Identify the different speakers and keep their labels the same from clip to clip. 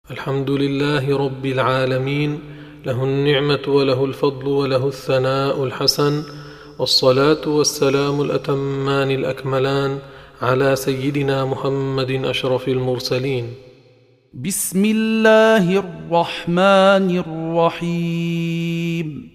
Speaker 1: الحمد لله رب العالمين، له النعمة وله الفضل وله الثناء الحسن، والصلاة والسلام الأتمان الأكملان على سيدنا محمد أشرف المرسلين.
Speaker 2: بسم الله الرحمن الرحيم.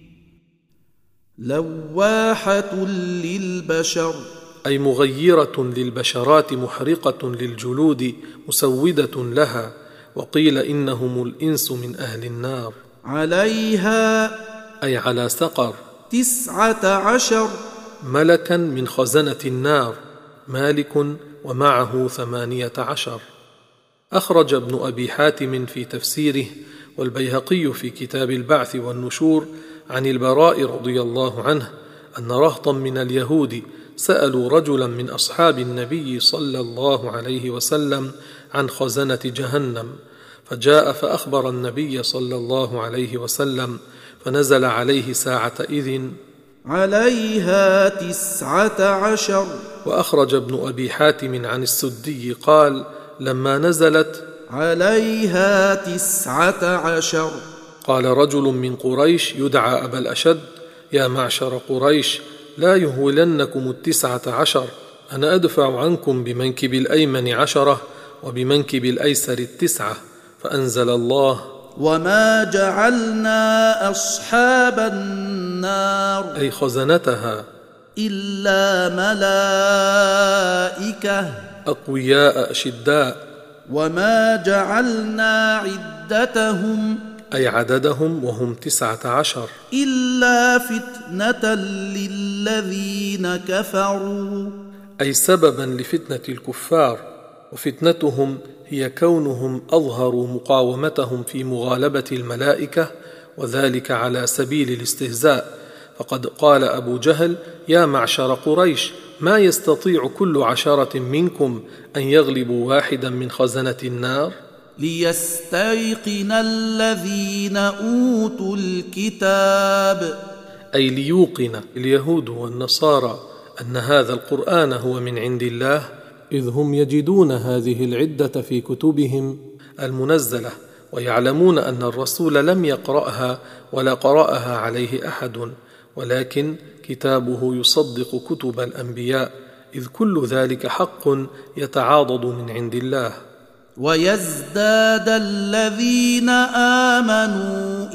Speaker 2: لواحة للبشر،
Speaker 1: أي مغيرة للبشرات، محرقة للجلود، مسودة لها. وقيل إنهم الإنس من أهل النار.
Speaker 2: عليها
Speaker 1: أي على سقر
Speaker 2: 19
Speaker 1: ملكا من خزنة النار، مالك ومعه 18. أخرج ابن أبي حاتم في تفسيره والبيهقي في كتاب البعث والنشور عن البراء رضي الله عنه أن رهطا من اليهود سألوا رجلا من أصحاب النبي صلى الله عليه وسلم عن خزنة جهنم، فجاء فأخبر النبي صلى الله عليه وسلم، فنزل عليه ساعة إذن
Speaker 2: عليها 19.
Speaker 1: وأخرج ابن أبي حاتم عن السدي قال: لما نزلت
Speaker 2: عليها 19
Speaker 1: قال رجل من قريش يدعى أبا الأشد: يا معشر قريش، لا يهولنكم 19، أنا أدفع عنكم بمنكب الأيمن 10 وبمنكب الأيسر 9. فأنزل الله:
Speaker 2: وما جعلنا أصحاب النار
Speaker 1: أي خزنتها
Speaker 2: إلا ملائكة
Speaker 1: أقوياء أشداء،
Speaker 2: وما جعلنا عدتهم
Speaker 1: أي عددهم وهم 19
Speaker 2: إلا فتنة للذين كفروا،
Speaker 1: أي سببا لفتنة الكفار. وفتنتهم هي كونهم أظهروا مقاومتهم في مغالبة الملائكة، وذلك على سبيل الاستهزاء. فقد قال أبو جهل: يا معشر قريش، ما يستطيع كل 10 منكم أن يغلبوا واحدا من خزنة النار.
Speaker 2: ليستيقن الذين أوتوا الكتاب،
Speaker 1: أي ليوقن اليهود والنصارى أن هذا القرآن هو من عند الله، إذ هم يجدون هذه العدة في كتبهم المنزلة، ويعلمون أن الرسول لم يقرأها ولا قرأها عليه أحد، ولكن كتابه يصدق كتب الأنبياء، إذ كل ذلك حق يتعاضد من عند الله.
Speaker 2: ويزداد الذين آمنوا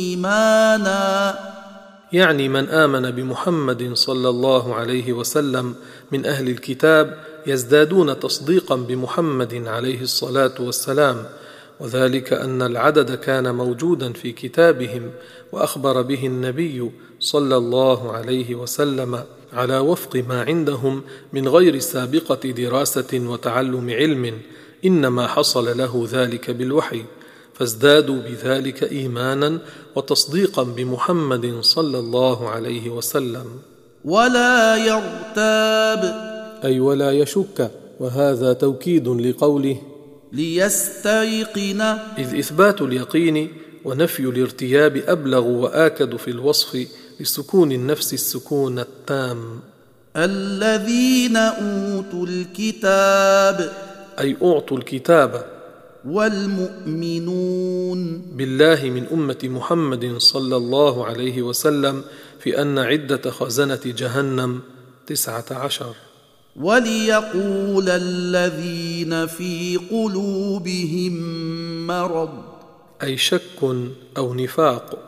Speaker 2: إيمانا،
Speaker 1: يعني من آمن بمحمد صلى الله عليه وسلم من أهل الكتاب يزدادون تصديقا بمحمد عليه الصلاة والسلام، وذلك أن العدد كان موجودا في كتابهم، وأخبر به النبي صلى الله عليه وسلم على وفق ما عندهم من غير سابقة دراسة وتعلم علم، إنما حصل له ذلك بالوحي، فازدادوا بذلك إيمانا وتصديقا بمحمد صلى الله عليه وسلم.
Speaker 2: ولا يرتاب،
Speaker 1: أي ولا يشك، وهذا توكيد لقوله
Speaker 2: ليستيقن،
Speaker 1: إذ إثبات اليقين ونفي الارتياب أبلغ وآكد في الوصف لسكون النفس السكون التام.
Speaker 2: الذين أوتوا الكتاب،
Speaker 1: أي أعطوا الكتاب،
Speaker 2: والمؤمنون
Speaker 1: بالله من أمة محمد صلى الله عليه وسلم في أن عدة خزنة جهنم 19.
Speaker 2: وليقول الذين في قلوبهم مرض،
Speaker 1: أي شك أو نفاق،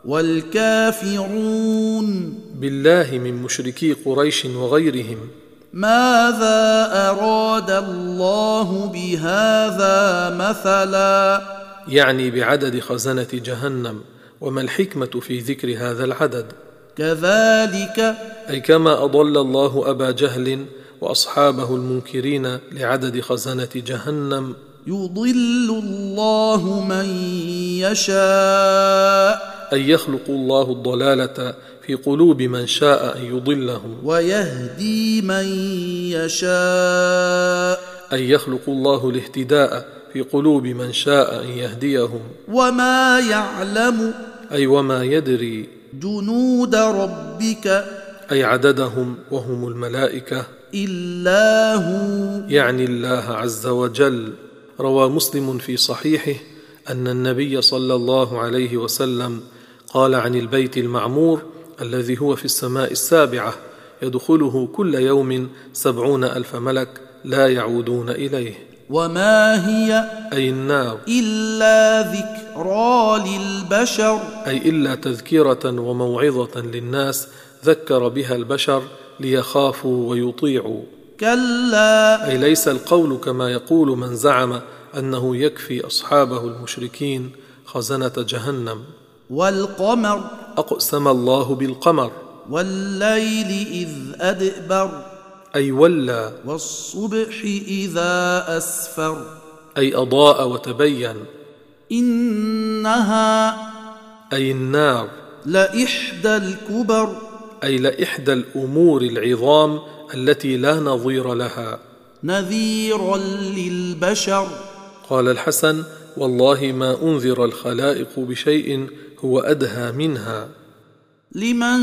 Speaker 2: والكافرون
Speaker 1: بالله من مشركي قريش وغيرهم:
Speaker 2: ماذا أراد الله بهذا مثلا،
Speaker 1: يعني بعدد خزنة جهنم، وما الحكمة في ذكر هذا العدد؟
Speaker 2: كذلك،
Speaker 1: أي كما أضل الله أبا جهل وأصحابه المنكرين لعدد خزنة جهنم،
Speaker 2: يضل الله من يشاء،
Speaker 1: أي يخلق الله الضلالة في قلوب من شاء أن يضلهم،
Speaker 2: ويهدي من يشاء،
Speaker 1: أي يخلق الله الاهتداء في قلوب من شاء أن يهديهم.
Speaker 2: وما يعلم،
Speaker 1: أي وما يدري،
Speaker 2: جنود ربك،
Speaker 1: أي عددهم وهم الملائكة،
Speaker 2: إلا هو،
Speaker 1: يعني الله عز وجل. روى مسلم في صحيحه أن النبي صلى الله عليه وسلم قال عن البيت المعمور الذي هو في السماء السابعة يدخله كل يوم 70,000 ملك لا يعودون إليه.
Speaker 2: وما هي
Speaker 1: أي النار
Speaker 2: إلا ذكرى للبشر،
Speaker 1: أي إلا تذكرة وموعظة للناس ذكر بها البشر ليخافوا ويطيعوا.
Speaker 2: كلا
Speaker 1: أي ليس القول كما يقول من زعم أنه يكفي أصحابه المشركين خزنة جهنم.
Speaker 2: والقمر
Speaker 1: أقسم الله بالقمر.
Speaker 2: والليل إذ أدبر،
Speaker 1: أي ولى.
Speaker 2: والصبح إذا أسفر،
Speaker 1: أي أضاء وتبين.
Speaker 2: إنها
Speaker 1: أي النار
Speaker 2: لإحدى الكبر،
Speaker 1: أي لإحدى الأمور العظام التي لا نظير لها.
Speaker 2: نذيرا للبشر.
Speaker 1: قال الحسن: والله ما أنذر الخلائق بشيء هو أدهى منها.
Speaker 2: لمن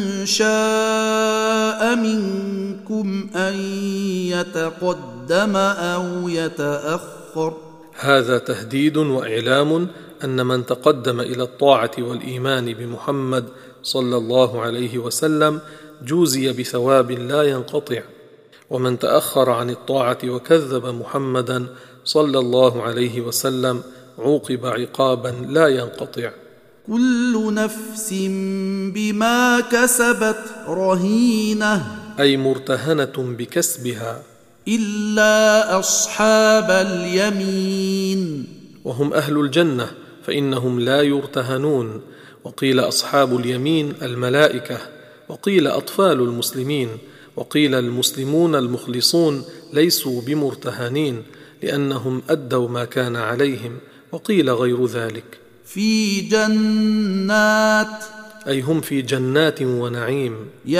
Speaker 2: شاء منكم أن يتقدم أو يتأخر.
Speaker 1: هذا تهديد وإعلام أن من تقدم إلى الطاعة والإيمان بمحمد صلى الله عليه وسلم جوزي بثواب لا ينقطع، ومن تأخر عن الطاعة وكذب محمدا صلى الله عليه وسلم عوقب عقابا لا ينقطع.
Speaker 2: كل نفس بما كسبت رهينة،
Speaker 1: أي مرتهنة بكسبها،
Speaker 2: إلا أصحاب اليمين،
Speaker 1: وهم أهل الجنة فإنهم لا يرتهنون. وقيل أصحاب اليمين الملائكة، وقيل أطفال المسلمين، وقيل المسلمون المخلصون ليسوا بمرتهنين لأنهم أدوا ما كان عليهم، وقيل غير ذلك.
Speaker 2: في جنات،
Speaker 1: أي هم في جنات ونعيم.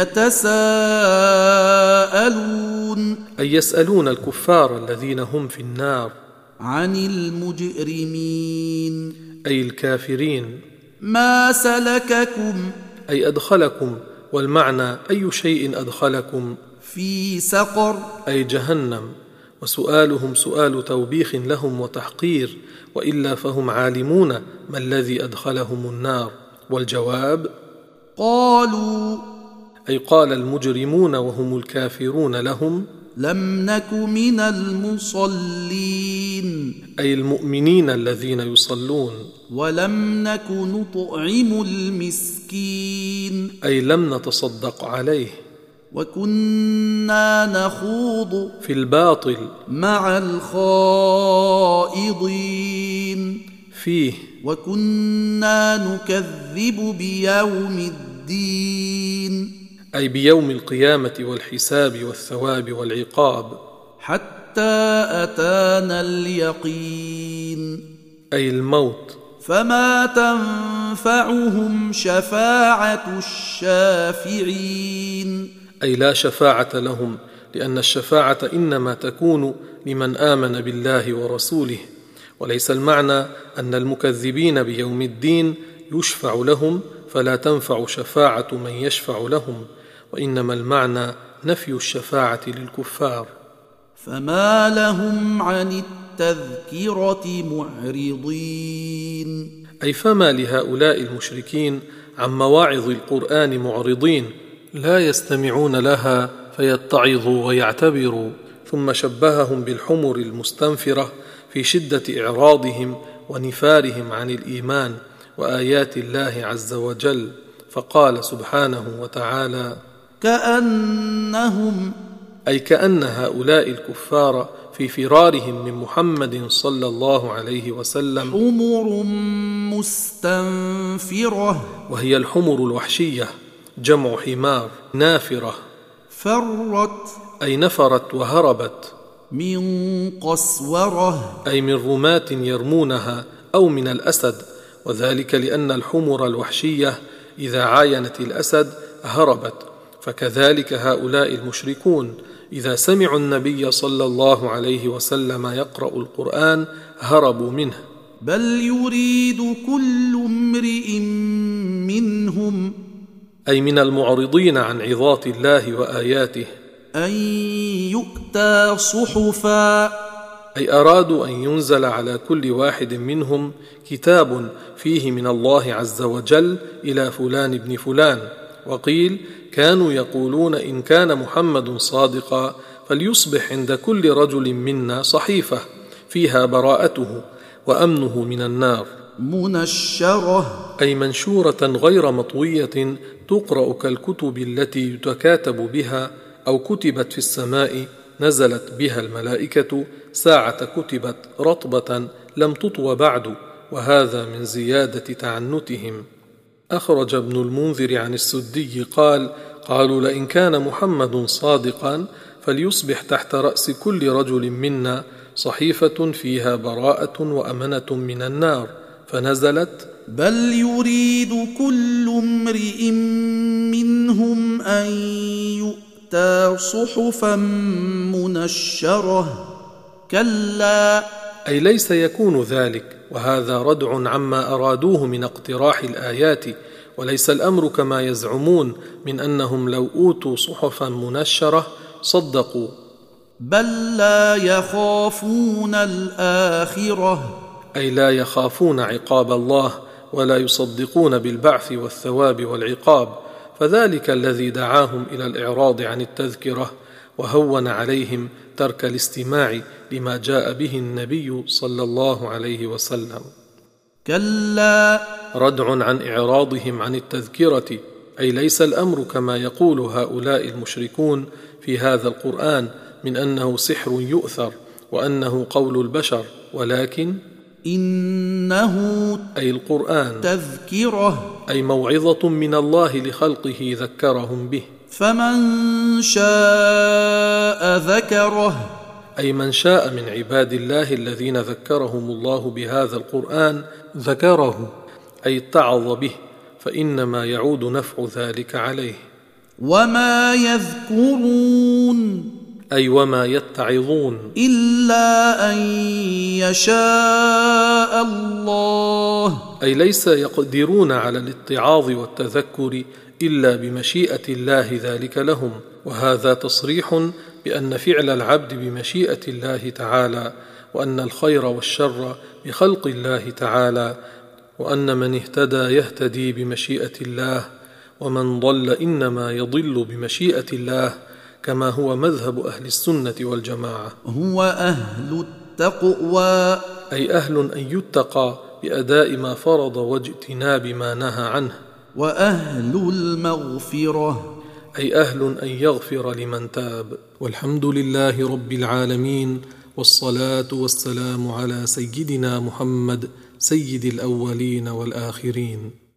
Speaker 2: يتساءلون،
Speaker 1: أي يسألون الكفار الذين هم في النار
Speaker 2: عن المجرمين،
Speaker 1: أي الكافرين.
Speaker 2: ما سلككم،
Speaker 1: أي أدخلكم، والمعنى أي شيء أدخلكم
Speaker 2: في سقر،
Speaker 1: أي جهنم. وسؤالهم سؤال توبيخ لهم وتحقير، وإلا فهم عالمون ما الذي أدخلهم النار. والجواب:
Speaker 2: قالوا،
Speaker 1: أي قال المجرمون وهم الكافرون لهم:
Speaker 2: لم نك من المصلين،
Speaker 1: أي المؤمنين الذين يصلون.
Speaker 2: ولم نك نطعم المسكين،
Speaker 1: أي لم نتصدق عليه.
Speaker 2: وكنا نخوض
Speaker 1: في الباطل
Speaker 2: مع الخائضين
Speaker 1: فيه.
Speaker 2: وكنا نكذب بيوم الدين،
Speaker 1: أي بيوم القيامة والحساب والثواب والعقاب.
Speaker 2: حتى أتانا اليقين،
Speaker 1: أي الموت.
Speaker 2: فما تنفعهم شفاعة الشافعين،
Speaker 1: أي لا شفاعة لهم، لأن الشفاعة إنما تكون لمن آمن بالله ورسوله، وليس المعنى أن المكذبين بيوم الدين يشفع لهم فلا تنفع شفاعة من يشفع لهم، وإنما المعنى نفي الشفاعة للكفار.
Speaker 2: فما لهم عن التذكرة معرضين،
Speaker 1: أي فما لهؤلاء المشركين عن مواعظ القرآن معرضين، لا يستمعون لها فيتعظوا ويعتبروا. ثم شبههم بالحمر المستنفرة في شدة إعراضهم ونفارهم عن الإيمان وآيات الله عز وجل، فقال سبحانه وتعالى:
Speaker 2: كأنهم،
Speaker 1: أي كأن هؤلاء الكفار في فرارهم من محمد صلى الله عليه وسلم
Speaker 2: حمر مستنفرة،
Speaker 1: وهي الحمر الوحشية جمع حمار، نافرة.
Speaker 2: فرت،
Speaker 1: أي نفرت وهربت.
Speaker 2: من قسورة،
Speaker 1: أي من رماة يرمونها، أو من الأسد، وذلك لأن الحمر الوحشية إذا عاينت الأسد هربت. فكذلك هؤلاء المشركون إذا سمعوا النبي صلى الله عليه وسلم يقرأ القرآن هربوا منه.
Speaker 2: بل يريد كل امرئ منهم،
Speaker 1: أي من المعرضين عن عظات الله وآياته،
Speaker 2: أن يؤتى صحفا
Speaker 1: أي أرادوا أن ينزل على كل واحد منهم كتاب فيه من الله عز وجل إلى فلان ابن فلان. وقيل كانوا يقولون إن كان محمد صادقا فليصبح عند كل رجل منا صحيفة فيها براءته وأمنه من النار،
Speaker 2: منشرة
Speaker 1: أي منشورة غير مطوية تقرأ كالكتب التي يتكاتب بها أو كتبت في السماء نزلت بها الملائكة ساعة كتبت رطبة لم تطو بعد، وهذا من زيادة تعنتهم. أخرج ابن المنذر عن السدي قال: قالوا لئن كان محمد صادقا فليصبح تحت رأس كل رجل منا صحيفة فيها براءة وأمنة من النار، فنزلت:
Speaker 2: بل يريد كل امرئ منهم أن يؤتى صحفا منشرة. كلا،
Speaker 1: أي ليس يكون ذلك، وهذا ردع عما أرادوه من اقتراح الآيات، وليس الأمر كما يزعمون من أنهم لو أوتوا صحفا منشرة صدقوا،
Speaker 2: بل لا يخافون الآخرة،
Speaker 1: أي لا يخافون عقاب الله ولا يصدقون بالبعث والثواب والعقاب، فذلك الذي دعاهم إلى الإعراض عن التذكرة وهون عليهم ترك الاستماع لما جاء به النبي صلى الله عليه وسلم.
Speaker 2: كلا،
Speaker 1: ردع عن إعراضهم عن التذكرة، أي ليس الأمر كما يقول هؤلاء المشركون في هذا القرآن من أنه سحر يؤثر وأنه قول البشر، ولكن
Speaker 2: إنه
Speaker 1: أي القرآن
Speaker 2: تذكرة،
Speaker 1: أي موعظة من الله لخلقه ذكرهم به،
Speaker 2: فمن شاء ذكره،
Speaker 1: أي من شاء من عباد الله الذين ذكرهم الله بهذا القرآن ذكره، أي اتعظ به، فإنما يعود نفع ذلك عليه.
Speaker 2: وما يذكرون،
Speaker 1: أي وما يتعظون،
Speaker 2: إلا أن يشاء الله،
Speaker 1: أي ليس يقدرون على الاتعاظ والتذكر إلا بمشيئة الله ذلك لهم، وهذا تصريح بأن فعل العبد بمشيئة الله تعالى، وأن الخير والشر بخلق الله تعالى، وأن من اهتدى يهتدي بمشيئة الله، ومن ضل إنما يضل بمشيئة الله، كما هو مذهب أهل السنة والجماعة.
Speaker 2: هو أهل التقوى،
Speaker 1: أي أهل أن يتقى بأداء ما فرض واجتناب ما نهى عنه.
Speaker 2: وأهل المغفرة،
Speaker 1: أي أهل أن يغفر لمن تاب. والحمد لله رب العالمين، والصلاة والسلام على سيدنا محمد سيد الأولين والآخرين.